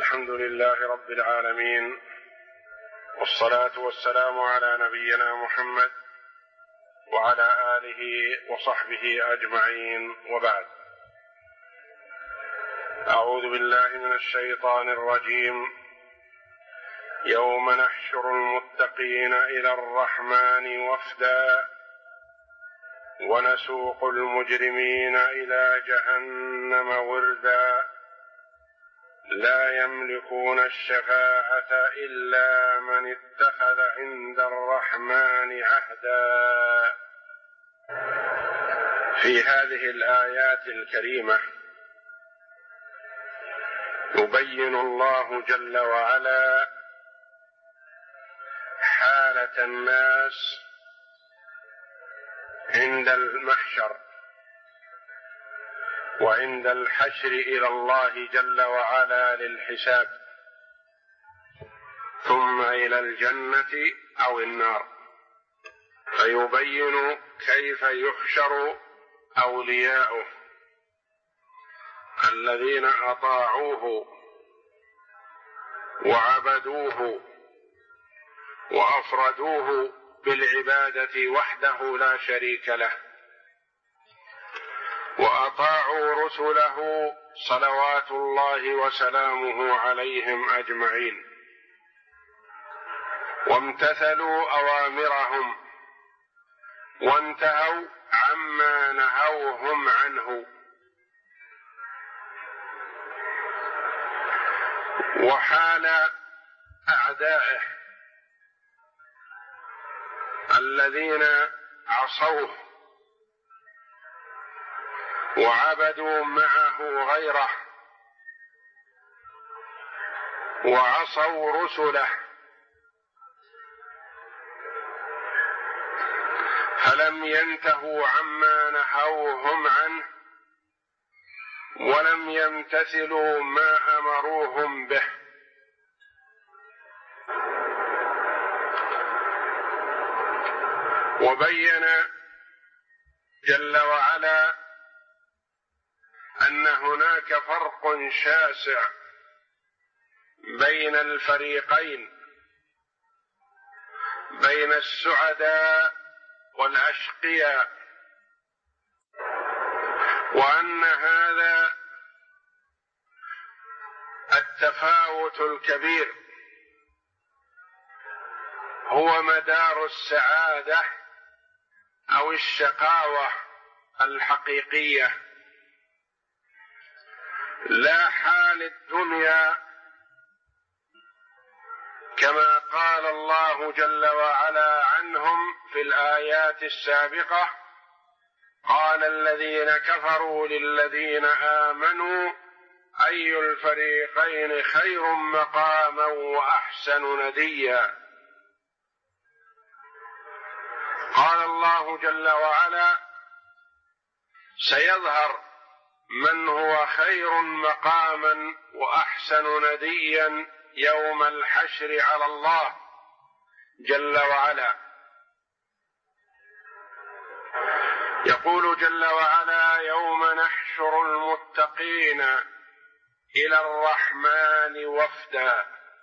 الحمد لله رب العالمين، والصلاة والسلام على نبينا محمد وعلى آله وصحبه أجمعين، وبعد. أعوذ بالله من الشيطان الرجيم. يوم نحشر المتقين إلى الرحمن وفدا ونسوق المجرمين إلى جهنم وردا لا يملكون الشفاعة إلا من اتخذ عند الرحمن عهدا. في هذه الآيات الكريمة يبين الله جل وعلا حالة الناس عند المحشر وعند الحشر إلى الله جل وعلا للحساب، ثم إلى الجنة أو النار، فيبين كيف يحشر أولياؤه الذين أطاعوه وعبدوه وأفردوه بالعبادة وحده لا شريك له، وأطاعوا رسله صلوات الله وسلامه عليهم أجمعين، وامتثلوا أوامرهم وانتهوا عما نهوهم عنه، وحال أعدائه الذين عصوه وعبدوا معه غيره وعصوا رسله، فلم ينتهوا عما نهوهم عنه ولم يمتثلوا ما أمروهم به. وبين جل وعلا أن هناك فرق شاسع بين الفريقين، بين السعداء والأشقياء، وأن هذا التفاوت الكبير هو مدار السعادة أو الشقاوة الحقيقية، لا حال الدنيا كما قال الله جل وعلا عنهم في الآيات السابقة: قال الذين كفروا للذين آمنوا أي الفريقين خير مقاما وأحسن نديا. قال الله جل وعلا: سيظهر من هو خير مقاما وأحسن نديا يوم الحشر على الله جل وعلا. يقول جل وعلا: يوم نحشر المتقين إلى الرحمن وفدا.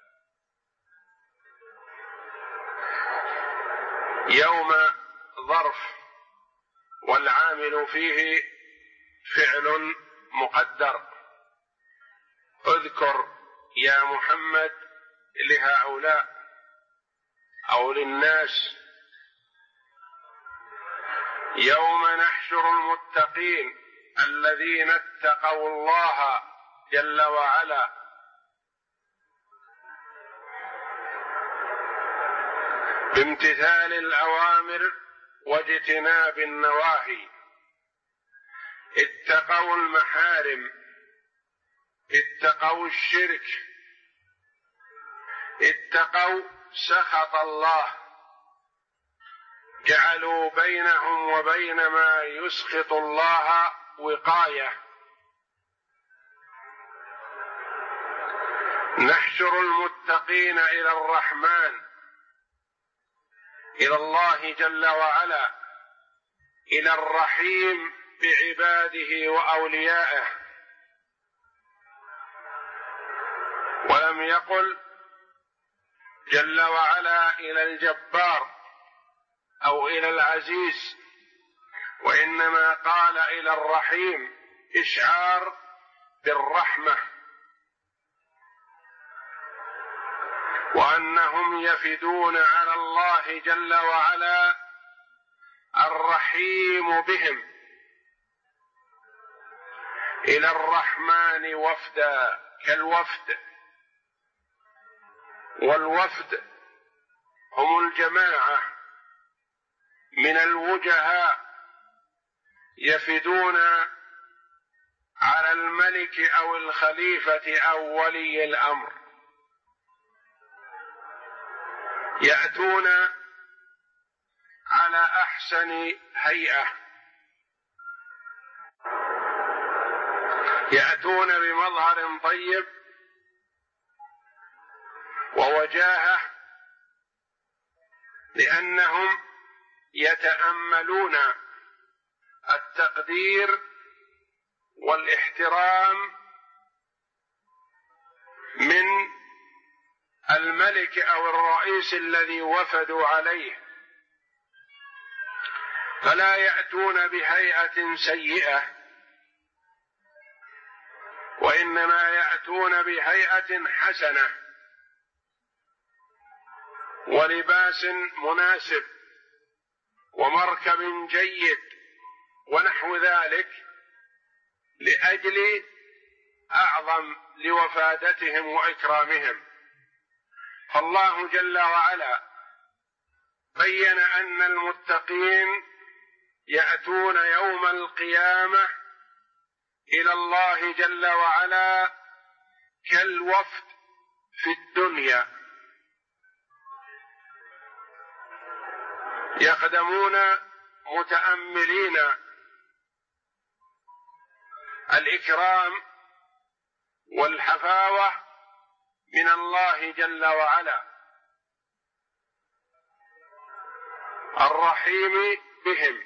يوم ظرف، والعامل فيه فعل مقدر. اذكر يا محمد لهؤلاء أو للناس يوم نحشر المتقين الذين اتقوا الله جل وعلا بامتثال الأوامر واجتناب النواهي، اتقوا المحارم، اتقوا الشرك، اتقوا سخط الله، جعلوا بينهم وبين ما يسخط الله وقاية. نحشر المتقين إلى الرحمن، إلى الله جل وعلا، إلى الرحيم بعباده وأوليائه، يقل جل وعلا إلى الجبار أو إلى العزيز، وإنما قال إلى الرحيم إشعار بالرحمة، وأنهم يفدون على الله جل وعلا الرحيم بهم إلى الرحمن وفدا كالوفد، والوفد هم الجماعة من الوجهاء يفدون على الملك أو الخليفة أو ولي الأمر، يأتون على أحسن هيئة، يأتون بمظهر طيب ووجاهة، لأنهم يتأملون التقدير والاحترام من الملك أو الرئيس الذي وفدوا عليه، فلا يأتون بهيئة سيئة، وإنما يأتون بهيئة حسنة ولباس مناسب ومركب جيد ونحو ذلك، لأجل أعظم لوفادتهم وإكرامهم. فالله جل وعلا بين أن المتقين يأتون يوم القيامة إلى الله جل وعلا كالوفد في الدنيا، يقدمون متأملين الإكرام والحفاوة من الله جل وعلا الرحيم بهم.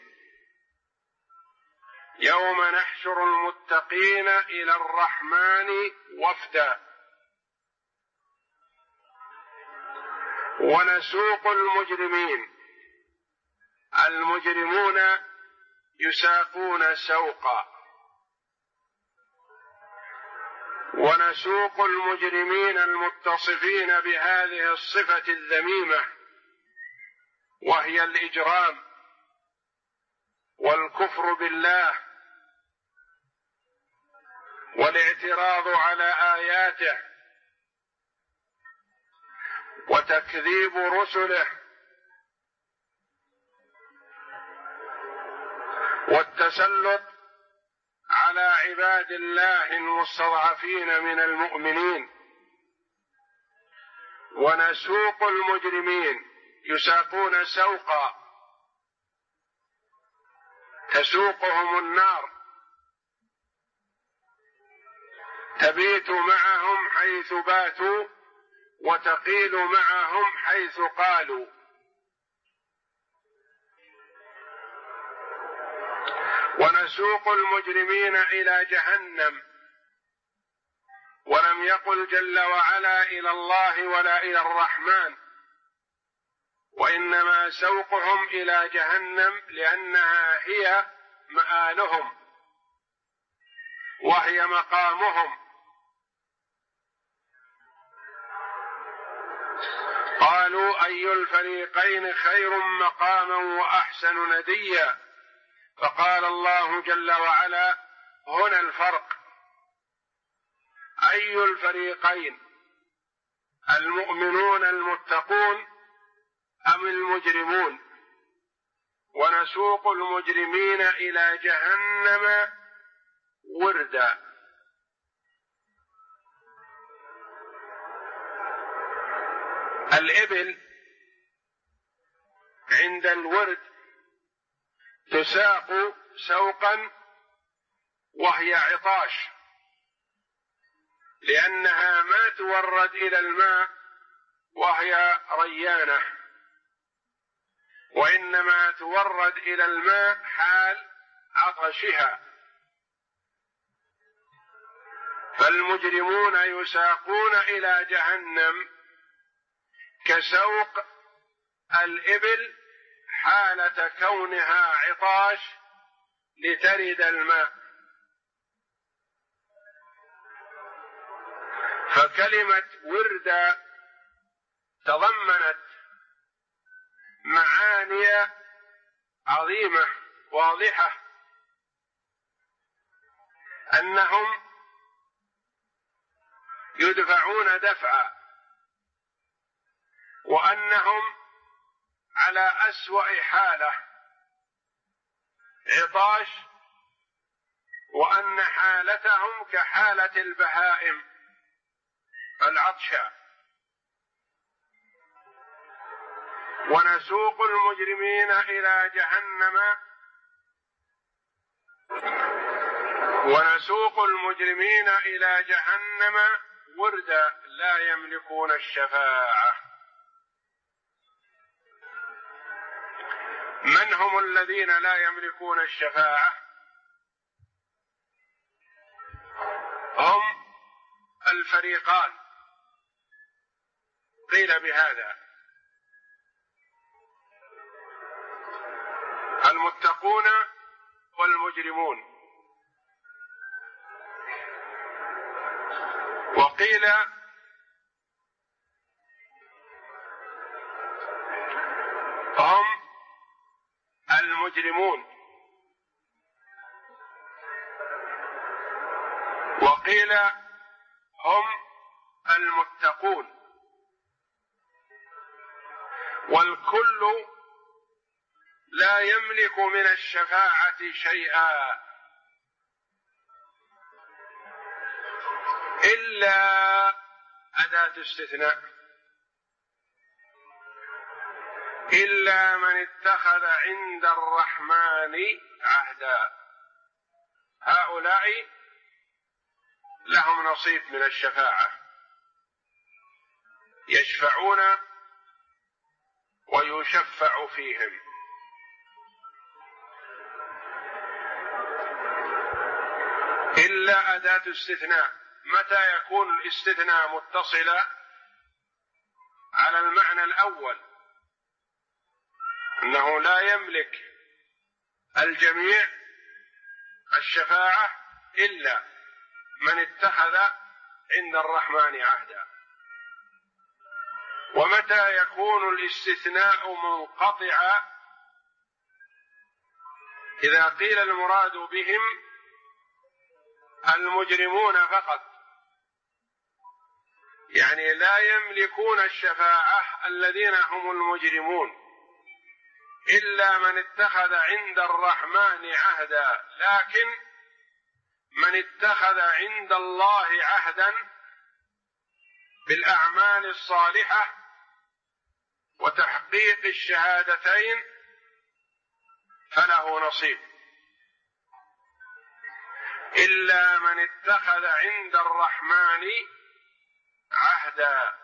يوم نحشر المتقين إلى الرحمن وفدا ونسوق المجرمون يساقون سوقا، ونسوق المجرمين المتصفين بهذه الصفة الذميمة، وهي الإجرام والكفر بالله والاعتراض على آياته وتكذيب رسله والتسلط على عباد الله المستضعفين من المؤمنين. ونسوق المجرمين يساقون سوقا، تسوقهم النار، تبيت معهم حيث باتوا وتقيل معهم حيث قالوا. ونسوق المجرمين إلى جهنم، ولم يقل جل وعلا إلى الله ولا إلى الرحمن، وإنما سوقهم إلى جهنم لأنها هي مآلهم وهي مقامهم. قالوا أي الفريقين خير مقاما وأحسن نديا، فقال الله جل وعلا هنا الفرق، أي الفريقين، المؤمنون المتقون أم المجرمون؟ ونسوق المجرمين إلى جهنم وردا. الإبل عند الورد تساق سوقا وهي عطاش، لأنها ما تورد إلى الماء وهي ريانة، وإنما تورد إلى الماء حال عطشها، فالمجرمون يساقون إلى جهنم كسوق الإبل حالة كونها عطاش لترد الماء. فكلمة ورد تضمنت معاني عظيمة واضحة، أنهم يدفعون دفعا، وأنهم على أسوأ حالة عطاش، وأن حالتهم كحالة البهائم العطشى. ونسوق المجرمين إلى جهنم وردا لا يملكون الشفاعة. من هم الذين لا يملكون الشفاعة؟ هم الفريقان قيل بهذا: المتقون والمجرمون. وقيل هم المجرمون، وقيل هم المتقون، والكل لا يملك من الشفاعة شيئا إلا أداة استثناء: إلا من اتخذ عند الرحمن عهدا. هؤلاء لهم نصيب من الشفاعة، يشفعون ويشفع فيهم. إلا أداة استثناء. متى يكون الاستثناء متصلا؟ على المعنى الأول، أنه لا يملك الجميع الشفاعة إلا من اتخذ عند الرحمن عهدا. ومتى يكون الاستثناء منقطعا؟ إذا قيل المراد بهم المجرمون فقط، يعني لا يملكون الشفاعة الذين هم المجرمون إلا من اتخذ عند الرحمن عهدا. لكن من اتخذ عند الله عهدا بالأعمال الصالحة وتحقيق الشهادتين فله نصيب. إلا من اتخذ عند الرحمن عهدا.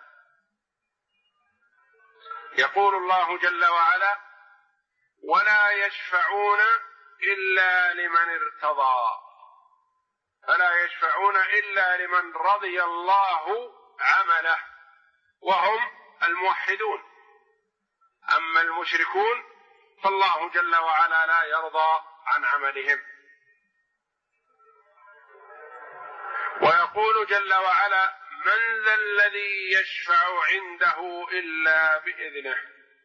يقول الله جل وعلا: ولا يشفعون إلا لمن ارتضى. فلا يشفعون إلا لمن رضي الله عمله، وهم الموحدون. أما المشركون فالله جل وعلا لا يرضى عن عملهم. ويقول جل وعلا: من ذا الذي يشفع عنده إلا بإذنه.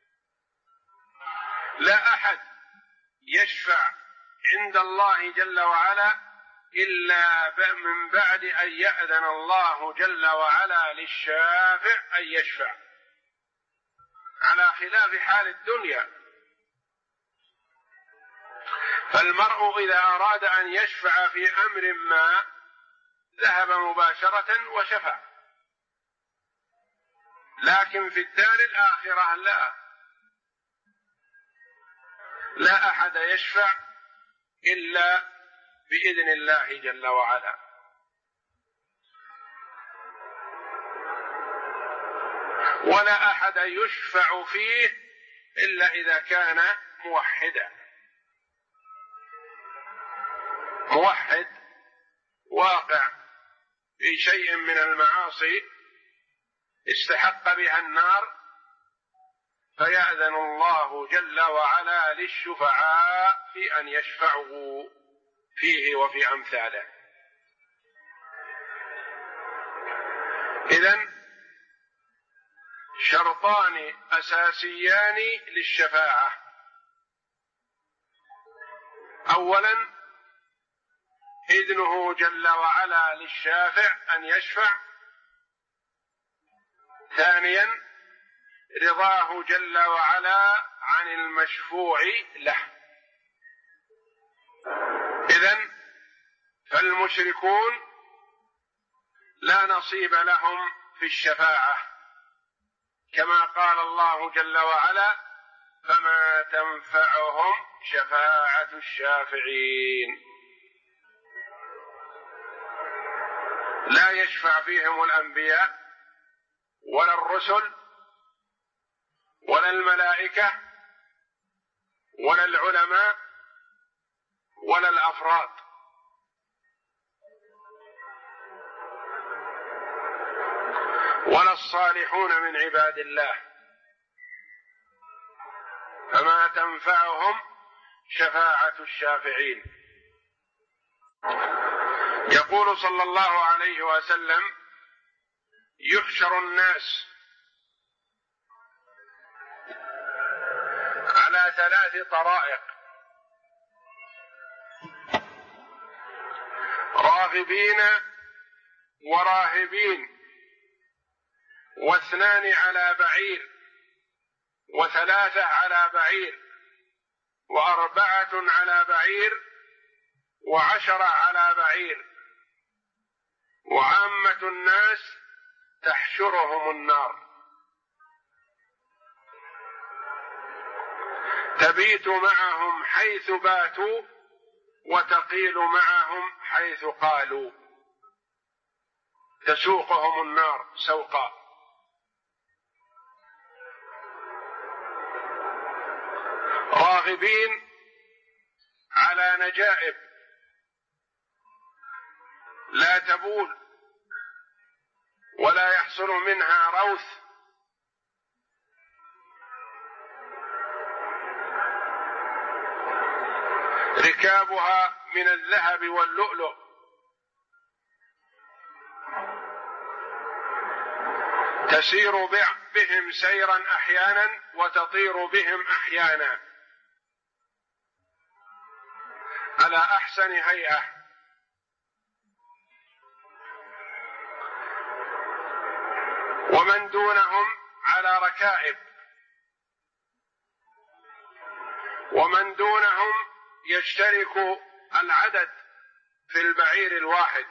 لا أحد يشفع عند الله جل وعلا إلا من بعد أن يأذن الله جل وعلا للشافع أن يشفع، على خلاف حال الدنيا. فالمرء إذا أراد أن يشفع في أمر ما ذهب مباشرة وشفع، لكن في الدار الآخرة لا أحد يشفع إلا بإذن الله جل وعلا. ولا أحد يشفع فيه إلا إذا كان موحدا، موحد واقع في شيء من المعاصي استحق بها النار، فيأذن الله جل وعلا للشفعاء في أن يشفعوا فيه وفي أمثاله. إذن شرطان أساسيان للشفاعة: أولا إذنه جل وعلا للشافع أن يشفع، ثانيا رضاه جل وعلا عن المشفوع له. إذن فالمشركون لا نصيب لهم في الشفاعة، كما قال الله جل وعلا: فما تنفعهم شفاعة الشافعين. لا يشفع فيهم الأنبياء ولا الرسل ولا الملائكة ولا العلماء ولا الأفراد، ولا الصالحون من عباد الله، فما تنفعهم شفاعة الشافعين. يقول صلى الله عليه وسلم: يحشر الناس على 3 طرائق: راغبين وراهبين، و2 على بعير، و3 على بعير، و4 على بعير، و10 على بعير، وعامة الناس تحشرهم النار، تبيت معهم حيث باتوا وتقيل معهم حيث قالوا، تسوقهم النار سوقا. راغبين على نجائب لا تبول ولا يحصل منها روث، ركابها من الذهب واللؤلؤ، تسير بهم سيرا أحيانا وتطير بهم أحيانا على أحسن هيئة. ومن دونهم على ركائب، ومن دونهم يشترك العدد في البعير الواحد.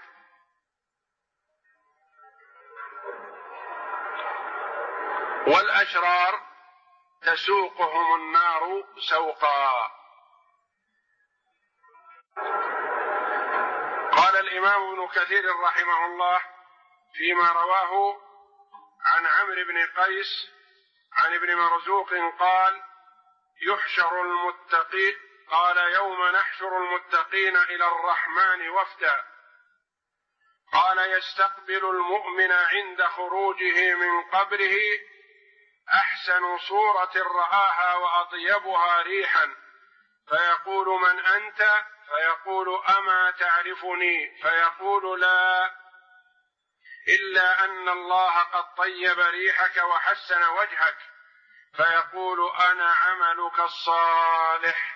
والأشرار تسوقهم النار سوقا. قال الإمام ابن كثير رحمه الله فيما رواه عن عمرو بن قيس عن ابن مرزوق قال: يحشر المتقين، قال: يوم نحشر المتقين إلى الرحمن وفدا، قال: يستقبل المؤمن عند خروجه من قبره أحسن صورة رآها وأطيبها ريحا، فيقول: من أنت؟ فيقول: أما تعرفني؟ فيقول: لا، إلا أن الله قد طيب ريحك وحسن وجهك. فيقول: أنا عملك الصالح،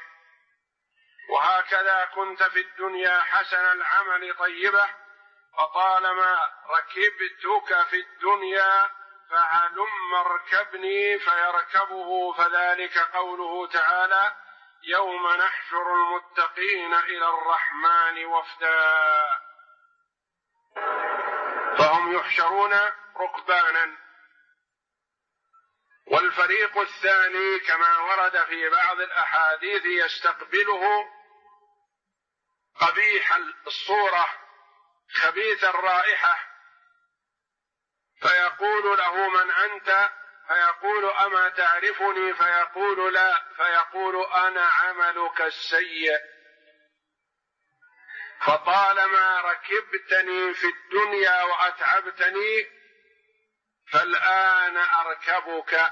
وهكذا كنت في الدنيا حسن العمل طيبة، فطالما ركبتك في الدنيا فهلم اركبني، فيركبه. فذلك قوله تعالى: يوم نحشر المتقين إلى الرحمن وفدا. فهم يحشرون ركبانا. والفريق الثاني كما ورد في بعض الأحاديث يستقبله قبيح الصورة خبيث الرائحة، فيقول له: من أنت؟ فيقول: أما تعرفني؟ فيقول: لا، فيقول: أنا عملك السيء. فطالما ركبتني في الدنيا وأتعبتني فالآن أركبك.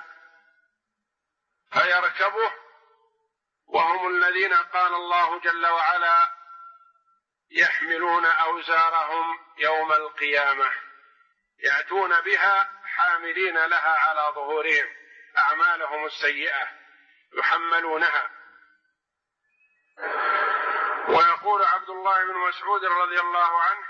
فيركبه، وهم الذين قال الله جل وعلا يحملون أوزارهم يوم القيامة، يأتون بها حاملين لها على ظهورهم أعمالهم السيئة يحملونها. ويقول عبد الله بن مسعود رضي الله عنه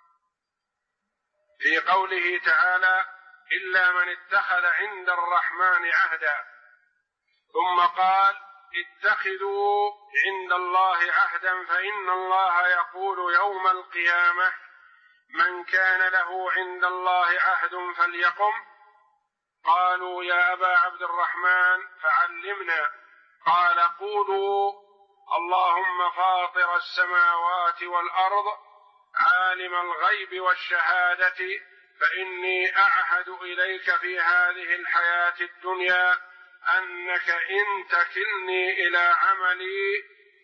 في قوله تعالى: إلا من اتخذ عند الرحمن عهدا، ثم قال: اتخذوا عند الله عهدا فإن الله يقول يوم القيامة: من كان له عند الله عهد فليقم. قالوا: يا أبا عبد الرحمن فعلمنا. قال: قولوا: اللهم فاطر السماوات والأرض عالم الغيب والشهادة، فإني أعهد إليك في هذه الحياة الدنيا أنك إن تكلني إلى عملي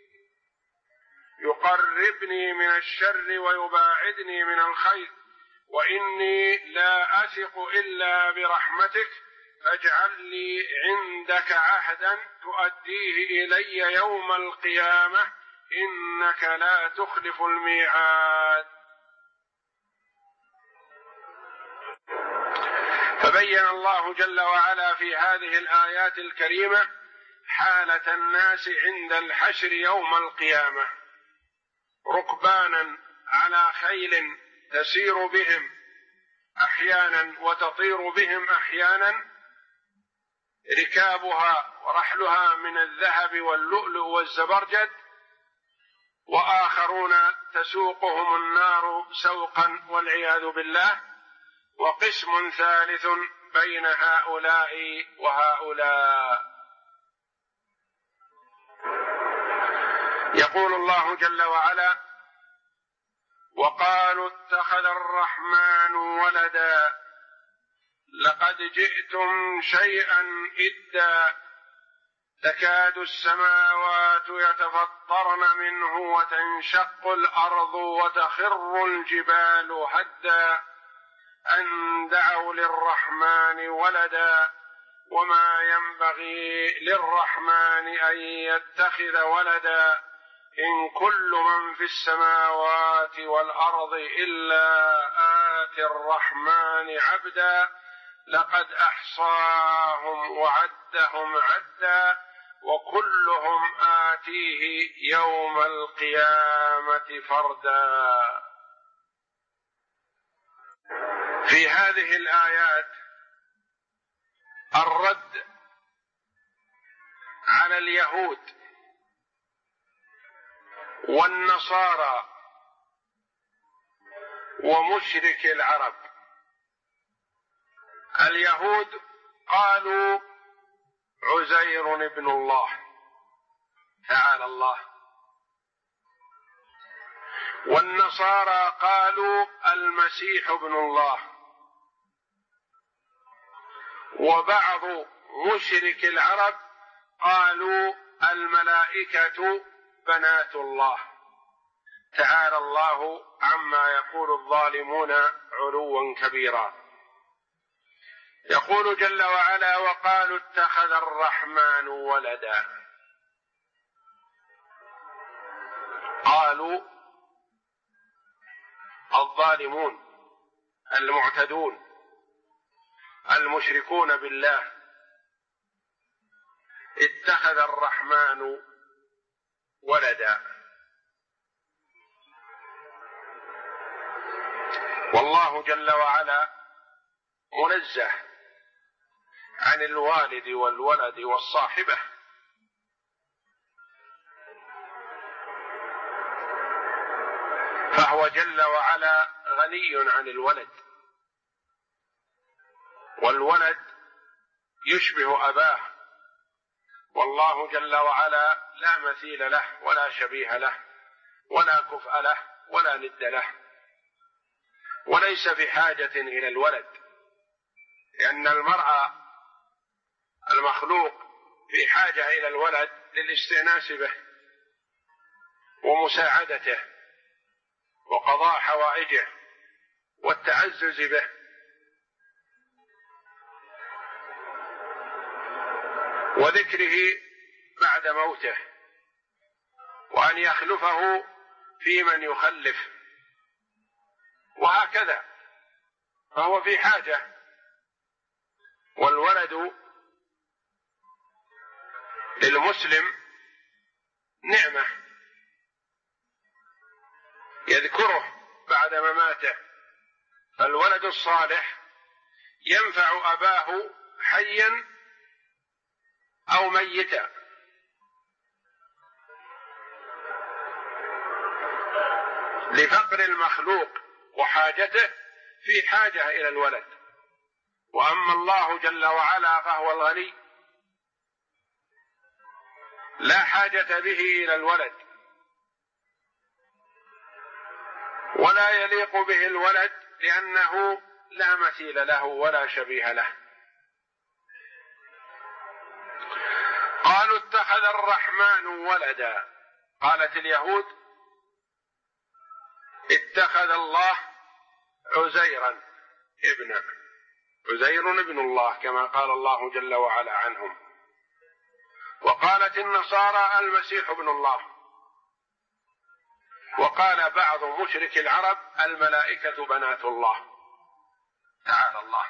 يقربني من الشر ويباعدني من الخير، وإني لا أثق إلا برحمتك، فاجعل لي عندك عهدا تؤديه إلي يوم القيامة، إنك لا تخلف الميعاد. فبين الله جل وعلا في هذه الآيات الكريمة حالة الناس عند الحشر يوم القيامة، ركبانا على خيل تسير بهم أحيانا وتطير بهم أحيانا، ركابها ورحلها من الذهب واللؤلؤ والزبرجد، وآخرون تسوقهم النار سوقا والعياذ بالله، وقسم ثالث بين هؤلاء وهؤلاء. يقول الله جل وعلا: وقالوا اتخذ الرحمن ولدا لقد جئتم شيئا إدا تكاد السماوات يتفطرن منه وتنشق الأرض وتخر الجبال هدا أن دعوا للرحمن ولدا وما ينبغي للرحمن أن يتخذ ولدا إن كل من في السماوات والأرض إلا آتي الرحمن عبدا لقد أحصاهم وعدهم عدا وكلهم آتيه يوم القيامة فردا. في هذه الآيات الرد على اليهود والنصارى ومشرك العرب. اليهود قالوا عزير ابن الله تعالى الله، والنصارى قالوا المسيح ابن الله، وبعض مشرك العرب قالوا الملائكة بنات الله، تعالى الله عما يقول الظالمون علوا كبيرا. يقول جل وعلا: وقالوا اتخذ الرحمن ولدا. قالوا الظالمون المعتدون المشركون بالله اتخذ الرحمن ولدا، والله جل وعلا منزه عن الوالد والولد والصاحبة، فهو جل وعلا غني عن الولد، والولد يشبه أباه، والله جل وعلا لا مثيل له ولا شبيه له ولا كفء له ولا ند له، وليس بحاجة إلى الولد، لأن المرء المخلوق في حاجة إلى الولد للاستئناس به ومساعدته وقضاء حوائجه والتعزز به. وذكره بعد موته، وأن يخلفه في من يخلف، وهكذا، فهو في حاجة. والولد للمسلم نعمة يذكره بعد مماته، فالولد الصالح ينفع أباه حيا أو ميتا. لفقر المخلوق وحاجته في حاجة إلى الولد. وأما الله جل وعلا فهو الغني لا حاجة به إلى الولد، ولا يليق به الولد لأنه لا مثيل له ولا شبيه له. قالوا اتخذ الرحمن ولدا، قالت اليهود اتخذ الله عزيرا ابنا، عزير ابن الله كما قال الله جل وعلا عنهم. وقالت النصارى المسيح ابن الله. وقال بعض مشرك العرب الملائكة بنات الله، تعالى الله.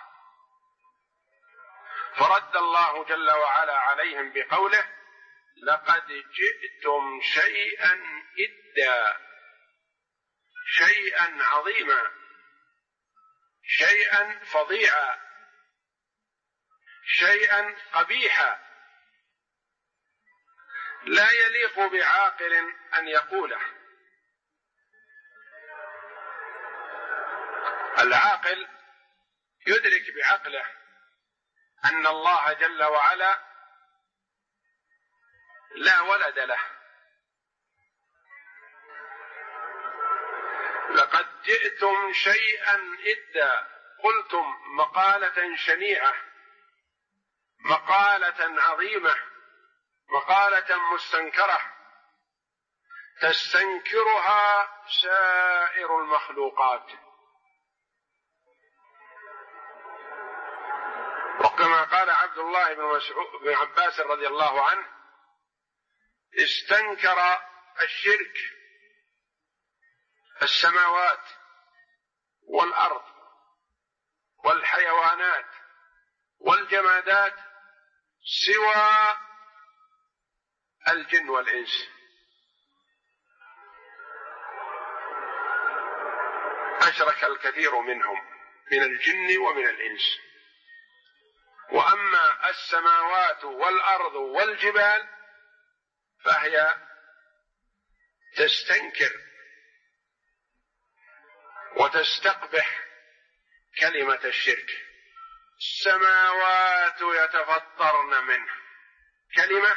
فرد الله جل وعلا عليهم بقوله لقد جئتم شيئا إدا، شيئا عظيما، شيئا فظيعا، شيئا قبيحا لا يليق بعاقل أن يقوله. العاقل يدرك بعقله أن الله جل وعلا لا ولد له. لقد جئتم شيئا إدا، قلتم مقالة شنيعة، مقالة عظيمة، مقالة مستنكرة تستنكرها سائر المخلوقات. وكما قال عبد الله بن عباس رضي الله عنه استنكر الشرك السماوات والأرض والحيوانات والجمادات سوى الجن والإنس. أشرك الكثير منهم من الجن ومن الإنس. وأما السماوات والأرض والجبال فهي تستنكر وتستقبح كلمة الشرك. السماوات يتفطرن منه، كلمة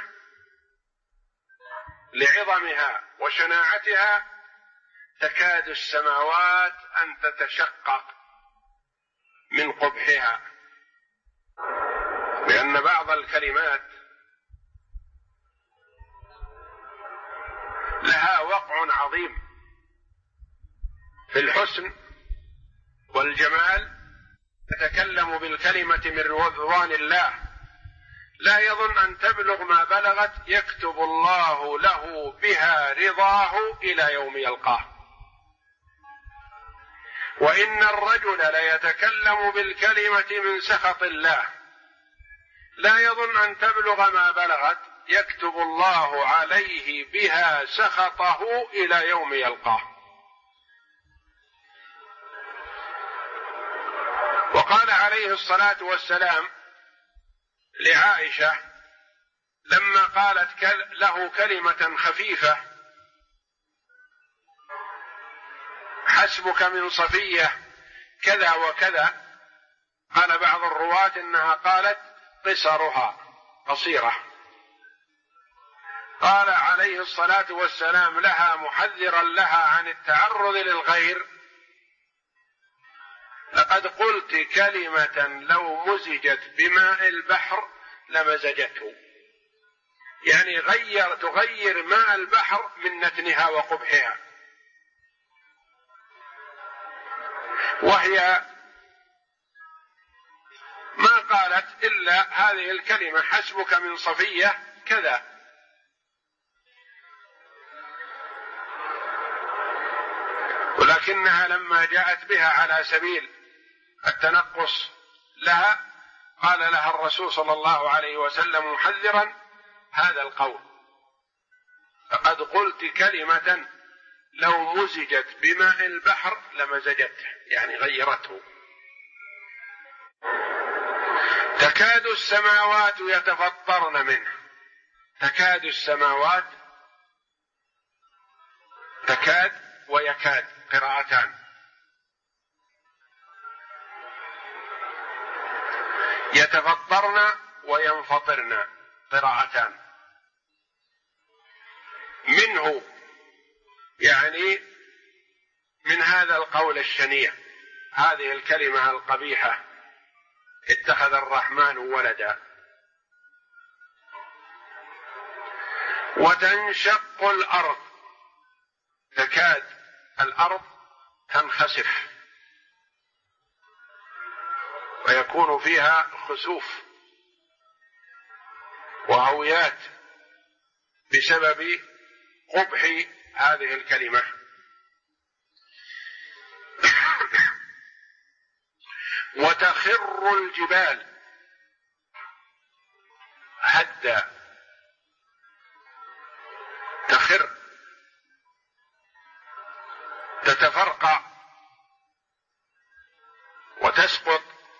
لعظمها وشناعتها تكاد السماوات أن تتشقق من قبحها، لأن بعض الكلمات لها وقع عظيم في الحسن والجمال. تتكلم بالكلمة من رضوان الله لا يظن أن تبلغ ما بلغت، يكتب الله له بها رضاه إلى يوم يلقاه. وإن الرجل ليتكلم بالكلمة من سخط الله لا يظن أن تبلغ ما بلغت، يكتب الله عليه بها سخطه إلى يوم يلقاه. وقال عليه الصلاة والسلام لعائشة لما قالت له كلمة خفيفة حسبك من صفية كذا وكذا، قال بعض الرواة إنها قالت قصرها قصيرة. قال عليه الصلاة والسلام لها محذرا لها عن التعرض للغير لقد قلت كلمة لو مزجت بماء البحر لمزجته، يعني تغير ماء البحر من نتنها وقبحها. وهي ما قالت إلا هذه الكلمة حسبك من صفية كذا، ولكنها لما جاءت بها على سبيل التنقص لها قال لها الرسول صلى الله عليه وسلم محذرا هذا القول: فقد قلت كلمة لو مزجت بماء البحر لمزجته، يعني غيرته. تكاد السماوات يتفطرن منه. تكاد السماوات، تكاد ويكاد قراءتان، يتفطرن وينفطرن قراءتان. منه يعني من هذا القول الشنيع، هذه الكلمة القبيحة: اتخذ الرحمن ولدا. وتنشق الأرض، تكاد الأرض تنخسف ويكون فيها خسوف وهويات بسبب قبح هذه الكلمة. وتخر الجبال هدا، تخر، تتفرقع وتسقط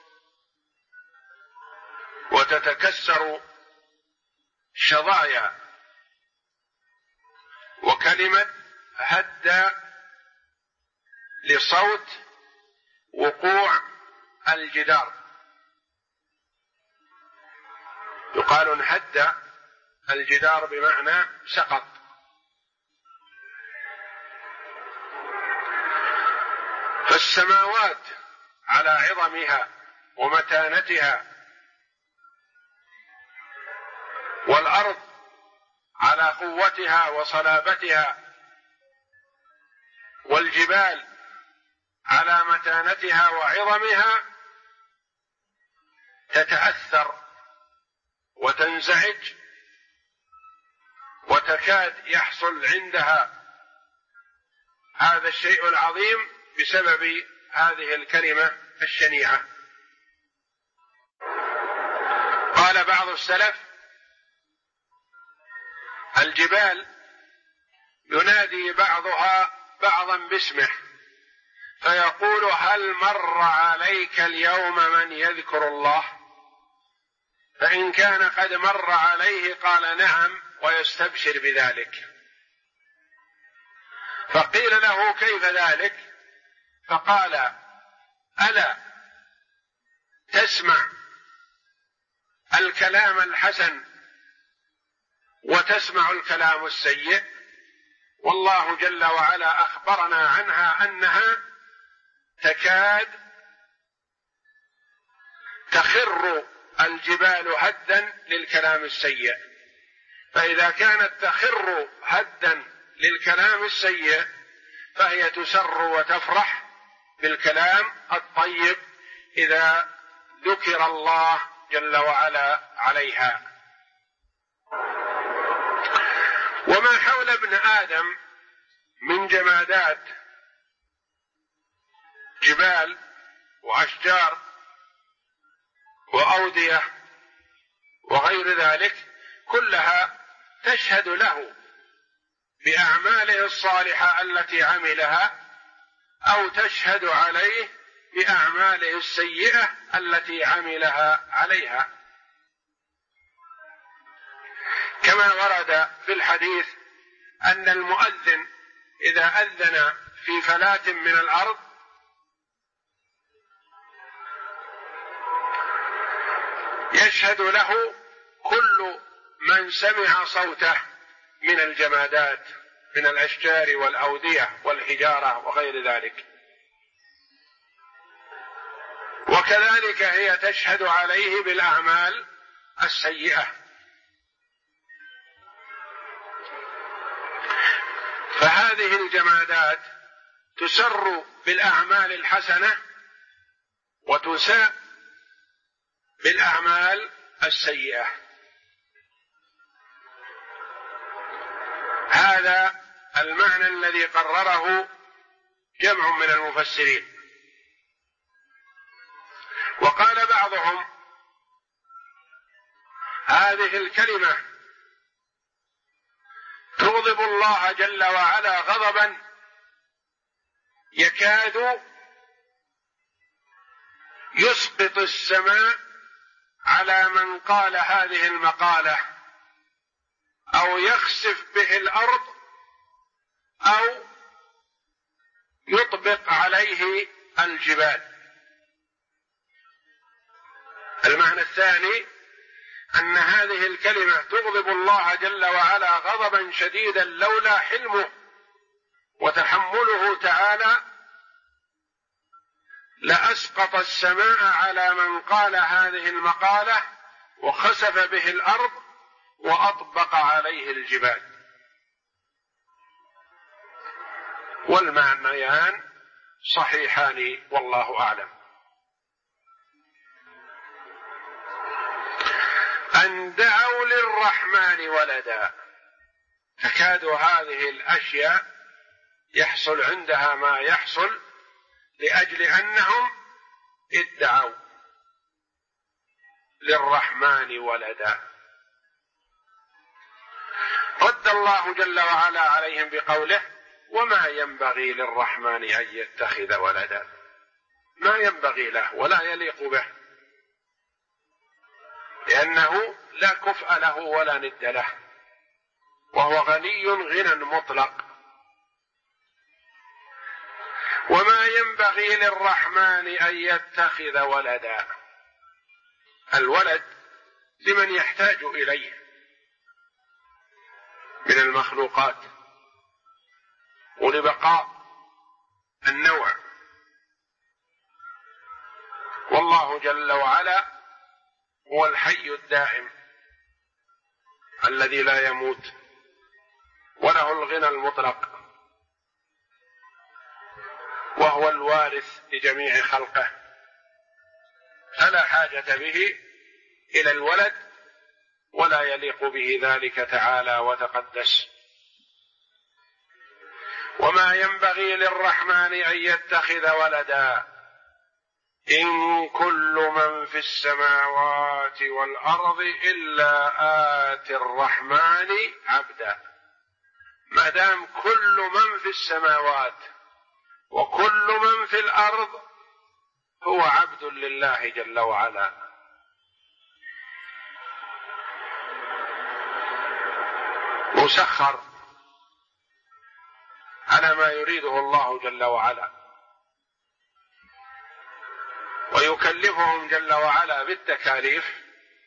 وتتكسر شظايا. وكلمة هد لصوت وقوع الجدار، يقال انهد الجدار بمعنى سقط. فالسماوات على عظمها ومتانتها، والأرض على قوتها وصلابتها، والجبال على متانتها وعظمها، تتأثر وتنزعج وتكاد يحصل عندها هذا الشيء العظيم بسبب هذه الكلمة الشنيعة. قال بعض السلف: الجبال ينادي بعضها بعضا باسمه فيقول: هل مر عليك اليوم من يذكر الله؟ فإن كان قد مر عليه قال: نعم، ويستبشر بذلك. فقيل له: كيف ذلك؟ فقال: ألا تسمع الكلام الحسن وتسمع الكلام السيء؟ والله جل وعلا أخبرنا عنها أنها تكاد تخر الجبال هدا للكلام السيء. فإذا كانت تخر هدا للكلام السيء فهي تسر وتفرح بالكلام الطيب إذا ذكر الله جل وعلا عليها. وما حول ابن آدم من جمادات، جبال وأشجار وأودية وغير ذلك، كلها تشهد له بأعماله الصالحة التي عملها، أو تشهد عليه بأعماله السيئة التي عملها عليها، كما ورد في الحديث أن المؤذن إذا أذن في فلاة من الأرض يشهد له كل من سمع صوته من الجمادات، من الأشجار والأودية والحجارة وغير ذلك. وكذلك هي تشهد عليه بالأعمال السيئة. فهذه الجمادات تسر بالأعمال الحسنة وتساء بالأعمال السيئة. هذا المعنى الذي قرره جمع من المفسرين. وقال بعضهم: هذه الكلمة تغضب الله جل وعلا غضبا يكاد يسقط السماء على من قال هذه المقالة، أو يخسف به الأرض، أو يطبق عليه الجبال. المعنى الثاني أن هذه الكلمة تغضب الله جل وعلا غضبا شديدا لولا حلمه وتحمله تعالى لأسقط السماء على من قال هذه المقالة وخسف به الأرض وأطبق عليه الجبال. والمعنيان صحيحان والله أعلم. أن دعوا للرحمن ولدا، تكاد هذه الأشياء يحصل عندها ما يحصل لأجل أنهم ادعوا للرحمن ولدا. رد الله جل وعلا عليهم بقوله: وما ينبغي للرحمن أن يتخذ ولدا. ما ينبغي له ولا يليق به، لأنه لا كفء له ولا ند له، وهو غني غنى مطلق. وما ينبغي للرحمن أن يتخذ ولدا. الولد لمن يحتاج إليه من المخلوقات ولبقاء النوع، والله جل وعلا هو الحي الدائم الذي لا يموت وله الغنى المطلق، وهو الوارث لجميع خلقه، فلا حاجة به إلى الولد ولا يليق به ذلك تعالى وتقدس. وما ينبغي للرحمن أن يتخذ ولدا إن كل من في السماوات والأرض إلا آتي الرحمن عبدا. ما دام كل من في السماوات وكل من في الأرض هو عبد لله جل وعلا، مسخر على ما يريده الله جل وعلا، ويكلفهم جل وعلا بالتكاليف،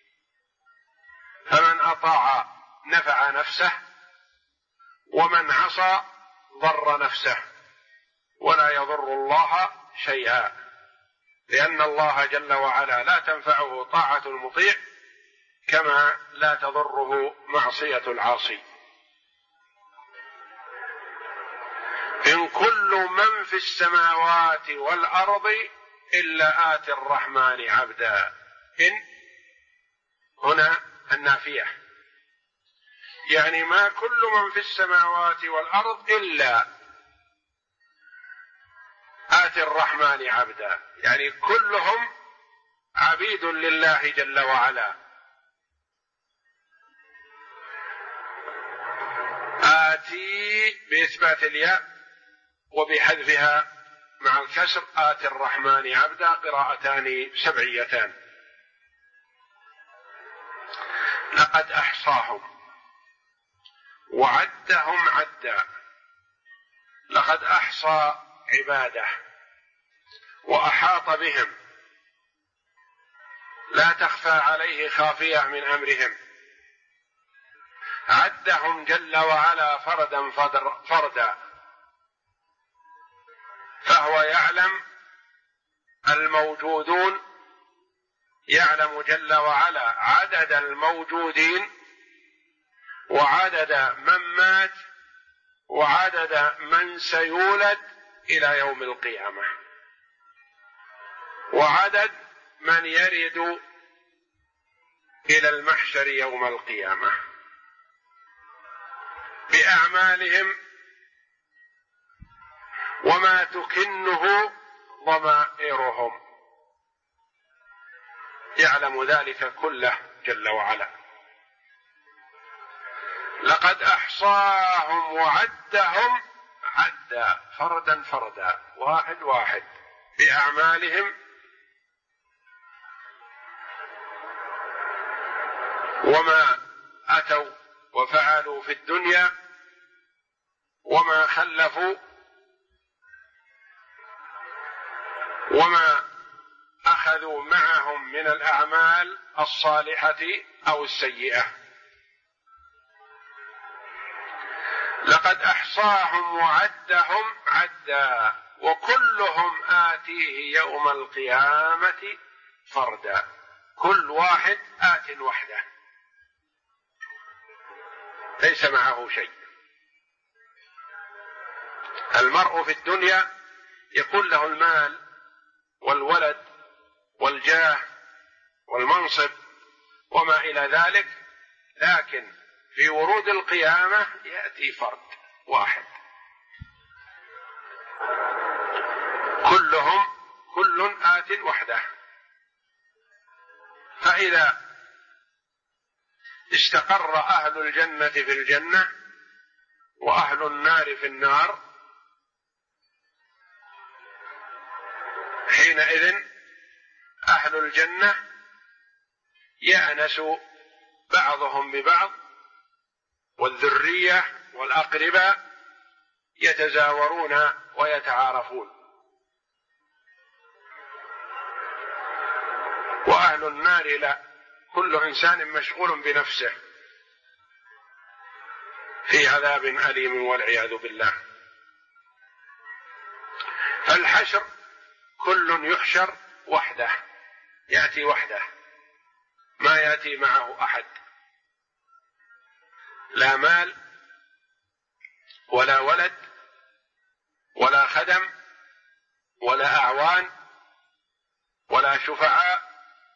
فمن أطاع نفع نفسه ومن عصى ضر نفسه، ولا يضر الله شيئا، لأن الله جل وعلا لا تنفعه طاعة المطيع كما لا تضره معصية العاصي. إن كل من في السماوات والأرض إلا آتي الرحمن عبدا. إن هنا النافية، يعني ما كل من في السماوات والأرض إلا آتي الرحمن عبدا، يعني كلهم عبيد لله جل وعلا. آتي بإثبات الياء وبحذفها مع الكسر، آتي الرحمن عبدا، قراءتان سبعيتان. لقد أحصاهم وعدهم عدا. لقد أحصى عباده وأحاط بهم، لا تخفى عليه خافية من أمرهم. عدهم جل وعلا فردا فردا، فهو يعلم الموجودون، يعلم جل وعلا عدد الموجودين وعدد من مات وعدد من سيولد إلى يوم القيامة. وعدد من يرد إلى المحشر يوم القيامة بأعمالهم وما تكنه ضمائرهم، يعلم ذلك كله جل وعلا. لقد أحصاهم وعدهم عدا، فردا فردا، واحد واحد، بأعمالهم وما أتوا وفعلوا في الدنيا وما خلفوا وما أخذوا معهم من الأعمال الصالحة أو السيئة. لقد أحصاهم وعدهم عدا وكلهم آتيه يوم القيامة فردا، كل واحد آت وحده ليس معه شيء. المرء في الدنيا يكون له المال والولد والجاه والمنصب وما إلى ذلك، لكن في ورود القيامة يأتي فرد واحد، كل آت وحده. فإذا استقر أهل الجنة في الجنة وأهل النار في النار، حينئذ أهل الجنة يأنس بعضهم ببعض، والذرية والأقرباء يتزاورون ويتعارفون، وأهل النار لا، كل إنسان مشغول بنفسه في عذاب أليم والعياذ بالله. فالحشر كل يحشر وحده، يأتي وحده، ما يأتي معه أحد، لا مال ولا ولد ولا خدم ولا أعوان ولا شفعاء،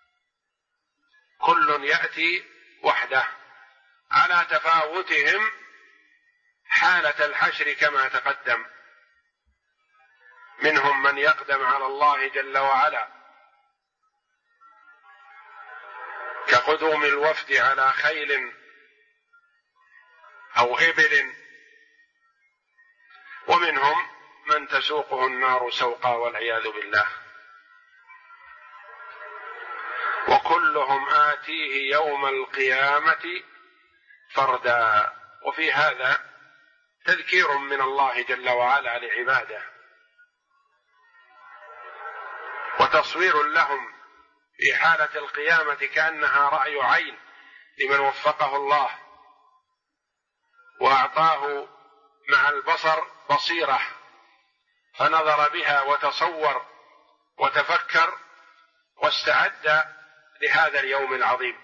كل يأتي وحده على تفاوتهم حالة الحشر كما تقدم. منهم من يقدم على الله جل وعلا كقدوم الوفد على خيل أو إبل، ومنهم من تسوقه النار سوقا والعياذ بالله. وكلهم آتيه يوم القيامة فردا. وفي هذا تذكير من الله جل وعلا لعباده، وتصوير لهم في حالة القيامة كأنها رأي عين لمن وفقه الله وأعطاه مع البصر بصيرة فنظر بها وتصور وتفكر واستعد لهذا اليوم العظيم.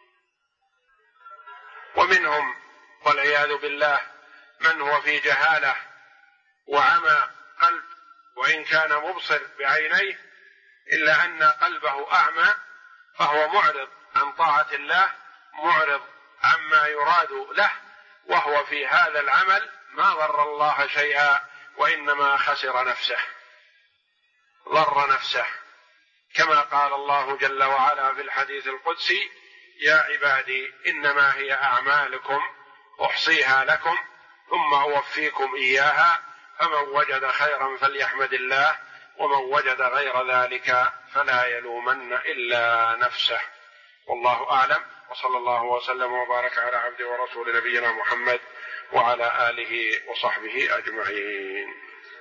ومنهم والعياذ بالله من هو في جهالة وعمى قلب، وإن كان مبصر بعينيه إلا أن قلبه أعمى، فهو معرض عن طاعة الله، معرض عما يراد له، وهو في هذا العمل ما ضر الله شيئا وإنما خسر نفسه، ضر نفسه، كما قال الله جل وعلا في الحديث القدسي: يا عبادي إنما هي أعمالكم أحصيها لكم ثم أوفيكم إياها، فمن وجد خيرا فليحمد الله ومن وجد غير ذلك فلا يلومن إلا نفسه. والله أعلم، وصلى الله وسلم وبارك على عبده ورسول نبينا محمد وعلى آله وصحبه أجمعين.